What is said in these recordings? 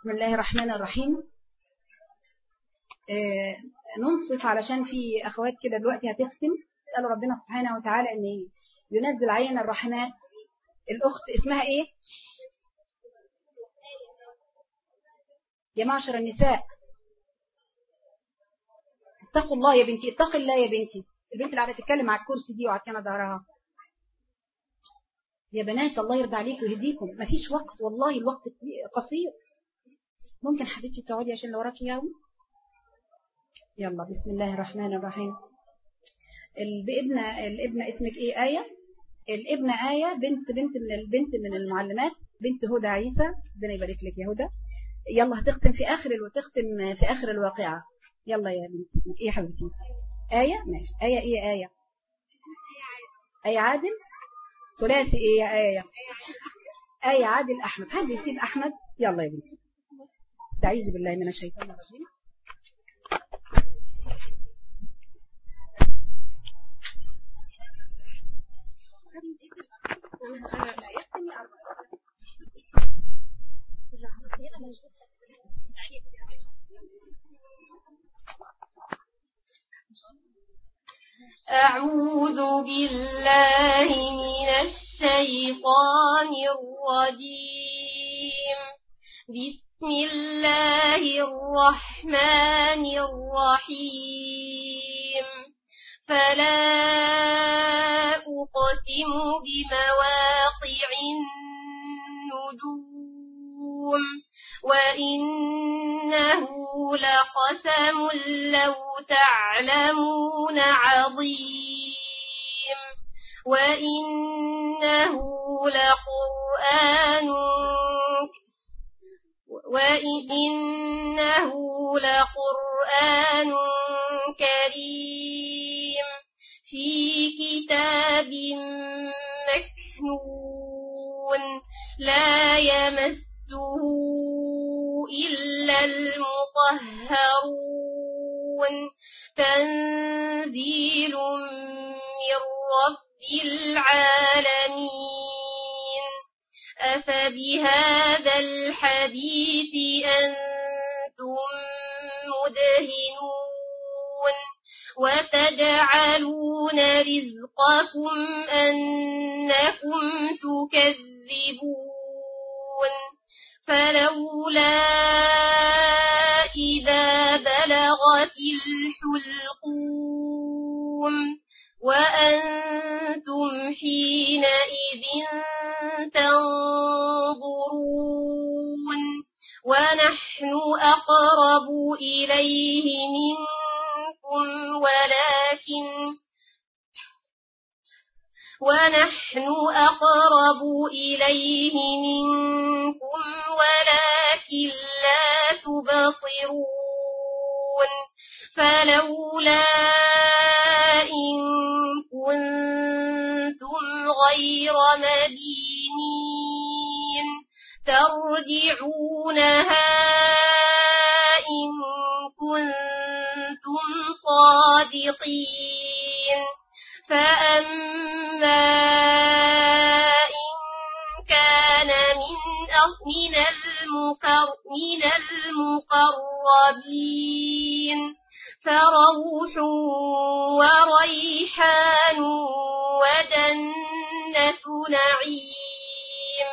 بسم الله الرحمن الرحيم. ننصف علشان في أخوات كده دلوقتي هتختم. اسألوا ربنا سبحانه وتعالى أن ينزل علينا الرحمات. الأخت اسمها إيه؟ يا معشر النساء اتقوا الله يا بنتي، اتقي الله يا بنتي. البنت اللي قاعدة تتكلم على الكرسي دي وعلى ظهرها. يا بنات الله يرضى عليكم ويهديكم، مفيش وقت والله، الوقت قصير. ممكن حبيبتي تقعدي عشان لو وراكي يوم. يلا بسم الله الرحمن الرحيم. الابنة اسمك ايه؟ آية. الابنة آية بنت من المعلمات، بنت هدى عيسى، ربنا يبارك لك يا هدى. يلا هتختم في آخر الواقعة. يلا يا بنتي اسمك ايه يا حبيبتي؟ آية. ماشي. آية ايه؟ آية آية عادل. ثلاثي ايه يا آية؟ آية عادل أحمد. حد يسيب أحمد. يلا يا بنتي. استعيذ بالله من الشيطان الرجيم. أعوذ بالله من الشيطان الرجيم. بسم الله الرحمن الرحيم. فلا أقسم بمواقع النجوم وإنه لقسم لو تعلمون عظيم وإنه لقرآن كريم في كتاب مكنون لا يمسه إلا المطهرون تنزيل من رب العالمين. أفبهذا الحديث أنتم مدهنون وتجعلون رزقكم أنكم تكذبون فلولا إذا بلغت الحلقوم وأنتم حينئذ تنظرون ونحن أقرب إليه منكم ولكن لا تبصرون فلولا إن كنتم غير مدينين ترجعونها إن كنتم صادقين. فأما إن كان من المقربين فروح وريحان وجنة نعيم.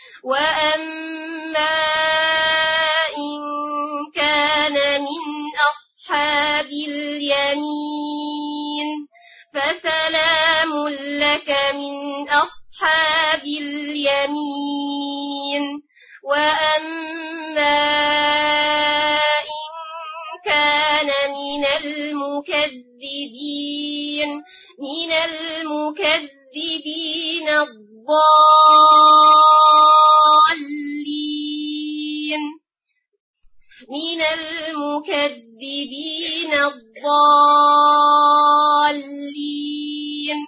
وأما إن كان من أصحاب اليمين فسلام لك من أصحاب اليمين. وأما إن كان من المكذبين الضالين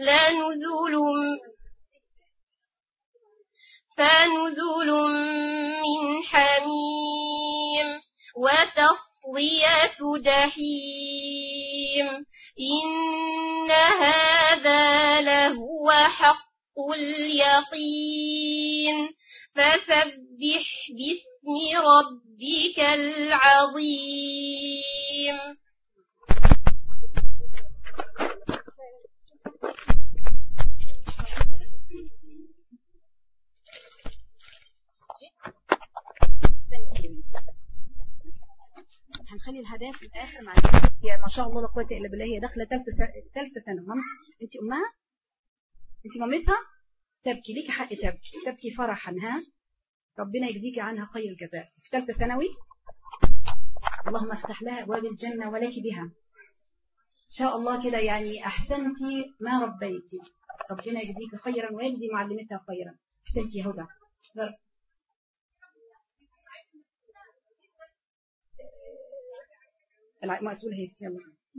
فنزل من حميم وتصلية جحيم. إن هذا لهو حق اليقين فسبح باسم ربك العظيم. هنخلي الهدايا في الاخر مع يا ما شاء الله لا قوه الا بالله. هي داخله ثالثه ثانوي. انت امها، انت مامتها، تبكي ليكي حق تبكي فرحا. ها ربنا يجزيكي عنها خير الجزاء. في ثالثه ثانوي اللهم افتح لها ابواب الجنه ولك بها ان شاء الله كده. يعني احسنتي ما ربيتي، ربنا يجزيكي خيرا ويجزي معلمتها خيرا. احسنتي يا هدى. المسؤول هي يلا.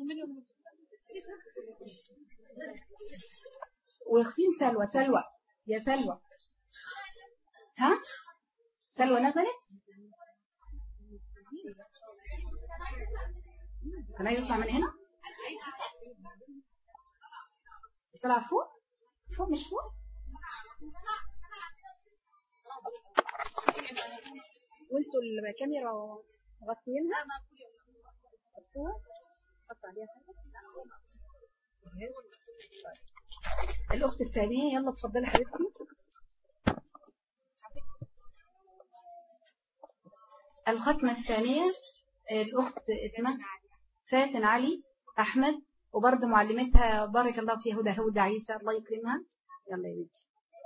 واختين سلوى يا سلوى. ها سلوى نزلت كان عايز يطلع من هنا. طلع فوق مش فوق. وانتوا الكاميرا غطينها حط عليها حاجه. الاخت الثانيه يلا اتفضلي حبيبتي. الختمه الثانيه الاخت اسمها فاتن علي احمد، وبرضه معلمتها بارك الله فيها هدى عيسى الله يكرمها. يلا يا بنتي.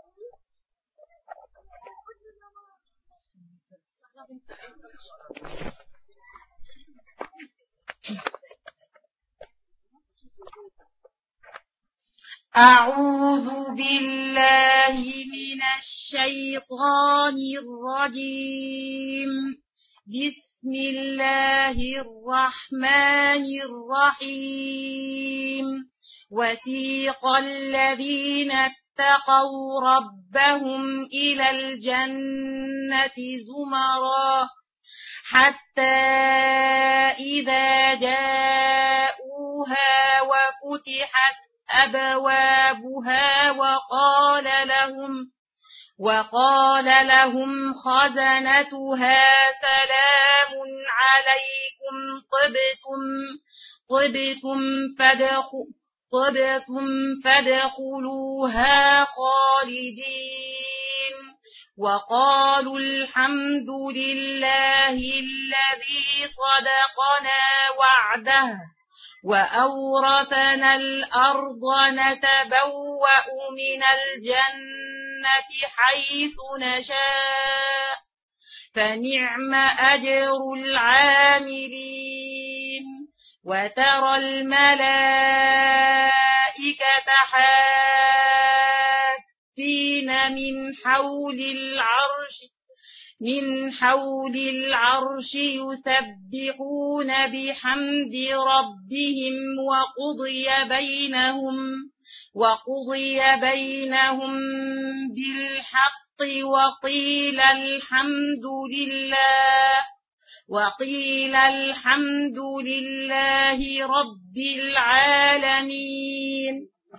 أعوذ بالله من الشيطان الرجيم. بسم الله الرحمن الرحيم. وسيق الذين اتقوا ربهم إلى الجنة زمرا حتى إذا جاءوها وفتحت أبوابها وقال لهم خزنتها سلام عليكم طبتم فادخلوها خالدين. وقالوا الحمد لله الذي صدقنا وعده وأورثنا الأرض نتبوأ من الجنة حيث نشاء فنعم أجر العاملين. وترى الملائكة حافين من حول العرش يسبحون بحمد ربهم وقضي بينهم بالحق وقيل الحمد لله رب العالمين.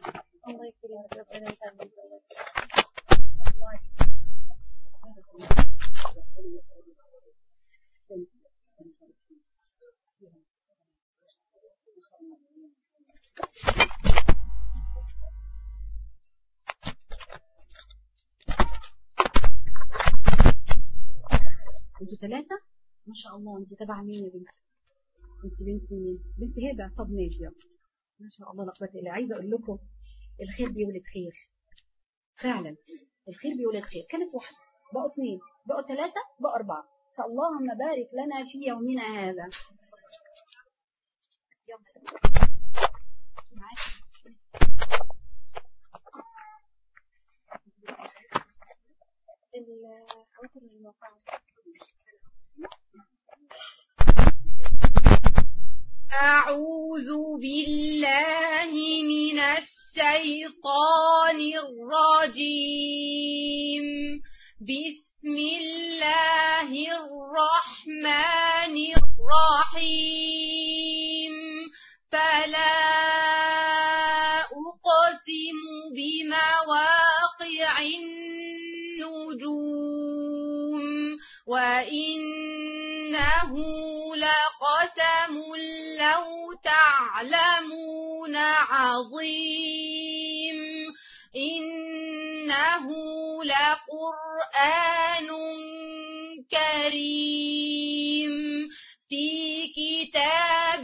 انتوا ثلاثة ما شاء الله. انت تبع مين يا بنتي؟ انت بنت مين؟ بنت هبة. طب ماشي يلا. ما شاء الله لا قوة الا. عايزه اقول لكم الخير بيولد خير فعلا. الخير بيولد خير. كانت واحدة بقوا اثنين بقوا ثلاثة بقوا أربعة. فاللهم بارك لنا في يومنا هذا. أعوذ بالله من الشيطان الرجيم. بسم الله الرحمن الرحيم. فلا أقسم بمواقع النجوم إنه لقسم لو تعلمون عظيم إنه لقرآن كريم في كتاب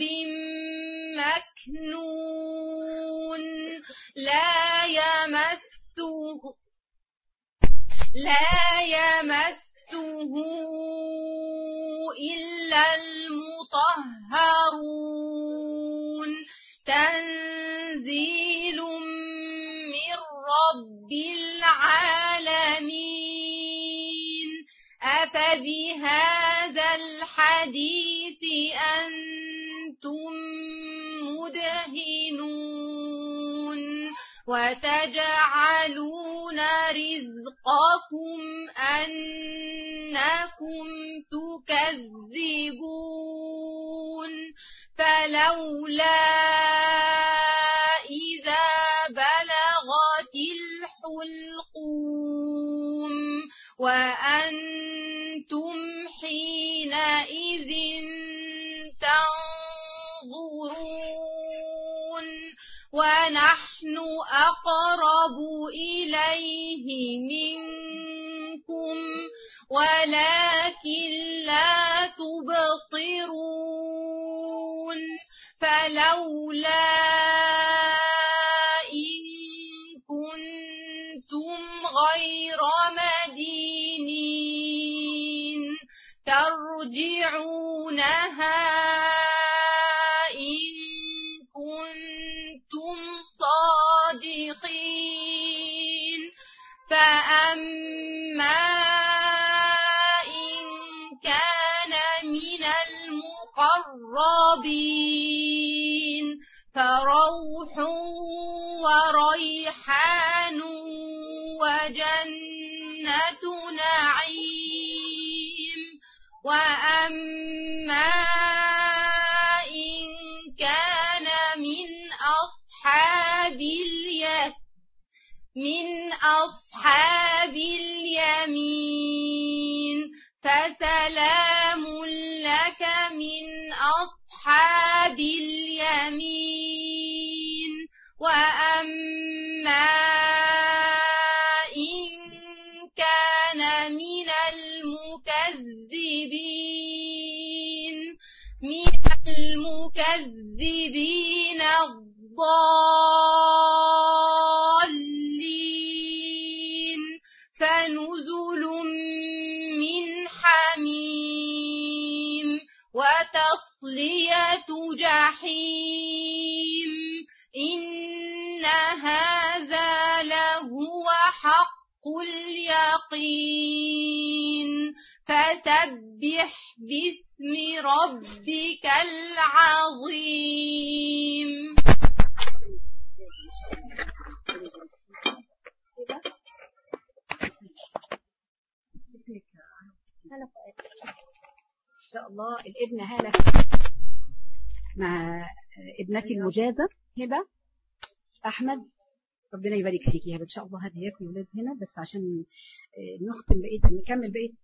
مكنون لا يمسه إلا المطهرون تنزيل من رب العالمين أفبهذا الحديث أنتم مدهنون وتجعلون رزقكم أنكم تكذبون فلولا إذا بلغت الحلقوم وأنتم حينئذ تنظرون ونحن أقرب إليه منكم ولكن لا تبصرون فلولا إن كنتم غير مدينين ترجعونها إن كنتم صادقين فأما إن كان من المقربين فروح وريحان وجنة نعيم وأما إن كان من أصحاب اليمين فسلام لك من أصحاب اليمين وأما إن كان من المكذبين الضالين فنزل من حميم وتصلية جحيم إن هذا لهو حق اليقين فسبح باسم ربك العظيم إن شاء الله الابن هالة مع ابنتي المجازة هبة أحمد ربنا يبارك فيك يا هبة إن شاء الله هدياكم الولاد هنا بس عشان نختم نكمل بقية.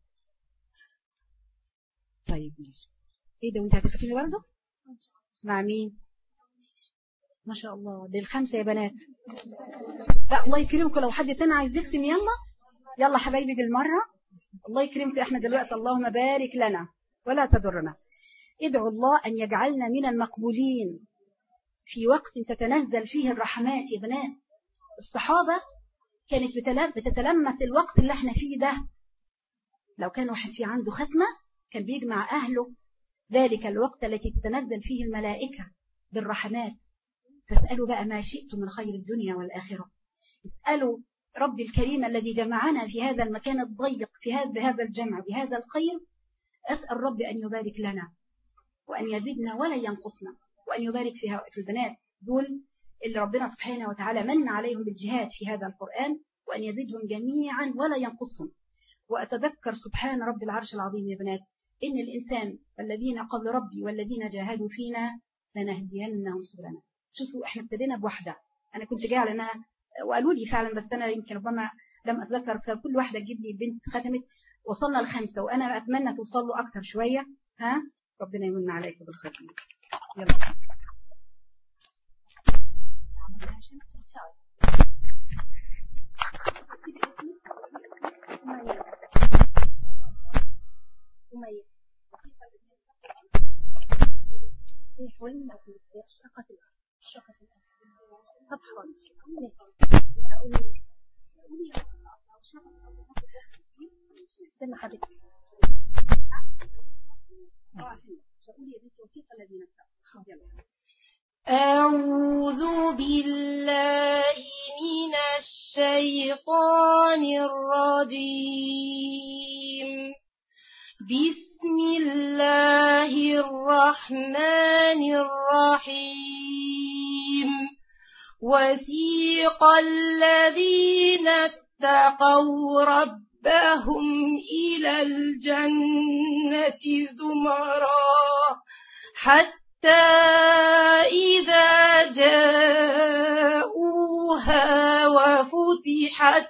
طيب ماشي. ايه ده وانت هتفتني برضه مع مين؟ ما شاء الله دي الخمسة يا بنات. لا الله يكرمكم لو حد تاني عايز يختم يلا حبايبي بالمرة. الله يكرمك احنا دلوقتي اللهم بارك لنا ولا تضرنا. ادعوا الله أن يجعلنا من المقبولين في وقت تتنزل فيه الرحمات يا بنات. الصحابة كانت بتتلمس الوقت اللي احنا فيه ده. لو كان واحد فيه عنده ختمة كان بيجمع أهله ذلك الوقت التي تتنزل فيه الملائكة بالرحمات. فاسألوا بقى ما شئتم من خير الدنيا والآخرة. اسألوا رب الكريم الذي جمعنا في هذا المكان الضيق بهذا الجمع بهذا الخير. أسأل رب أن يبارك لنا وأن يزدنا ولا ينقصنا وأن يبارك في البنات دول اللي ربنا سبحانه وتعالى من عليهم بالجهاد في هذا القرآن وأن يزدهم جميعا ولا ينقصهم. وأتذكر سبحان رب العرش العظيم يا بنات إن الإنسان الذين قبل ربي والذين جاهدوا فينا لنهدينهم سبلنا. شوفوا احنا ابتدينا بواحدة. أنا كنت جايه لأنها وقالوا لي فعلا بس أنا يمكن ربما لم أتذكر فكل واحدة تجيب لي بنت ختمت وصلنا ل5 وأنا أتمنى توصلوا أكثر شوية. ها ربنا يمن عليكم بالخير. يلا سمية ايه حولنا شقة صفحة استنى حبيبتي أعوذ بالله من الشيطان الرجيم. بسم الله الرحمن الرحيم. وسيق الذين اتقوا ربهم إلى الجنة زمرا حتى إذا جاءوها وفتحت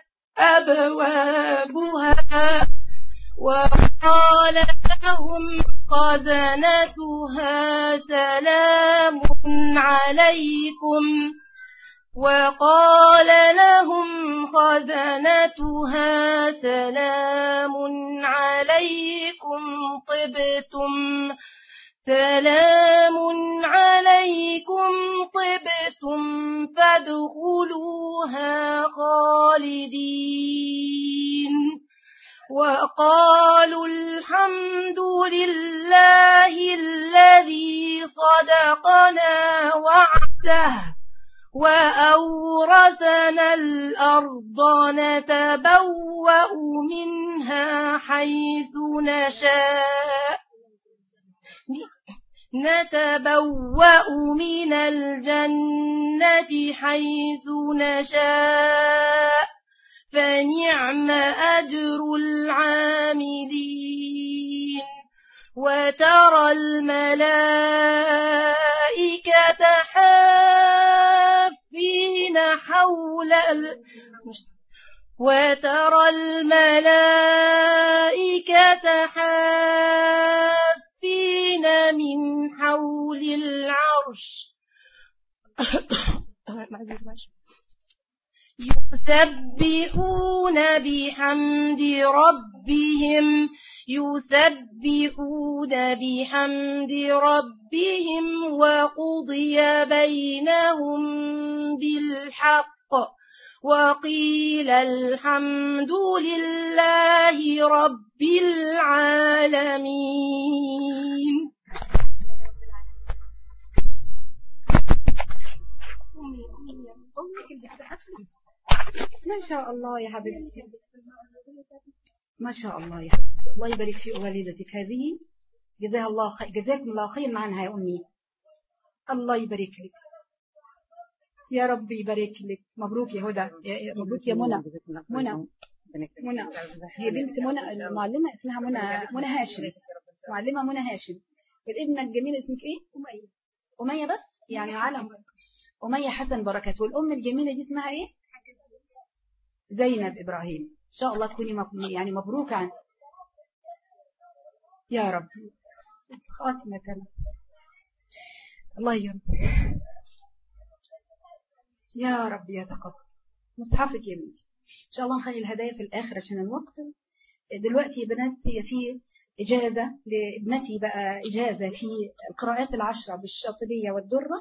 أبوابها وقال لهم خزنتها سلام عليكم طبتم فادخلوها خالدين. وقالوا الحمد لله الذي صدقنا وعده وأورثنا الأرض نتبوأ منها حيث نشاء نتبوأ من الجنة حيث نشاء فنعم أجر العاملين. وترى الملائكة حافين من حول العرش يسبحون بحمد ربهم وقضي بينهم بالحق وقيل الحمد لله رب العالمين. ما شاء الله يا حبيبتي، ما شاء الله يا حبيبتي، الله يبارك في والدتك هذه، جزاها الله خير، جزاكم الله خير عنها يا أمي، الله يبارك لك يا رب يبارك لك. مبروك يا هدى، مبروك يا منى. منى هي بنت منى المعلمة اسمها منى هاشم، معلمة منى هاشم. والابنة الجميلة اسمك ايه؟ أمية بس يعني علم أمية حسن بركات. والأم الجميلة دي اسمها ايه؟ زينب إبراهيم. إن شاء الله تكوني يعني مبروك عن يا رب خاتمة. الله يرضى يا رب يتقبل مصحفك يا بنتي. إن شاء الله نخلي الهدايا في الآخر عشان الوقت. دلوقتي يا بناتي في إجازة لابنتي بقى، إجازة في القراءات 10 بالشاطبية والدرة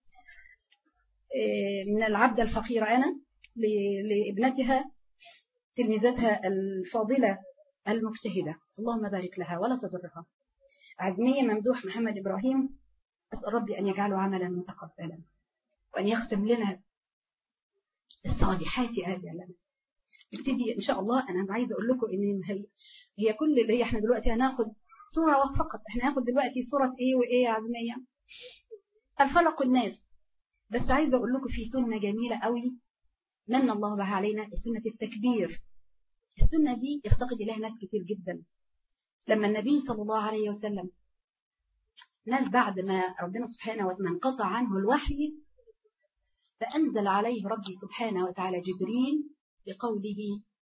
من العبدة الفقيرة أنا لابنتها تلميذتها الفاضلة المجتهدة، اللهم بارك لها ولا تضرها، عزمية ممدوح محمد إبراهيم. أسأل ربي أن يجعله عملا متقبلا وأن يختم لنا الصالحات هذه لنا. نبتدي إن شاء الله. أنا عايزة أقول لكم إن هي كل اللي احنا دلوقتي هناخد سورة فقط. احنا هناخد دلوقتي سورة إيه وإيه يا عزمية؟ الفلق والناس. بس عايزة أقول لكم في سنة جميلة قوي من الله بها علينا، سنة التكبير. السنة دي يفتقد إليها ناس كتير جدا. لما النبي صلى الله عليه وسلم ناس بعد ما ربنا سبحانه وتعالى انقطع عنه الوحي فأنزل عليه ربي سبحانه وتعالى جبريل بقوله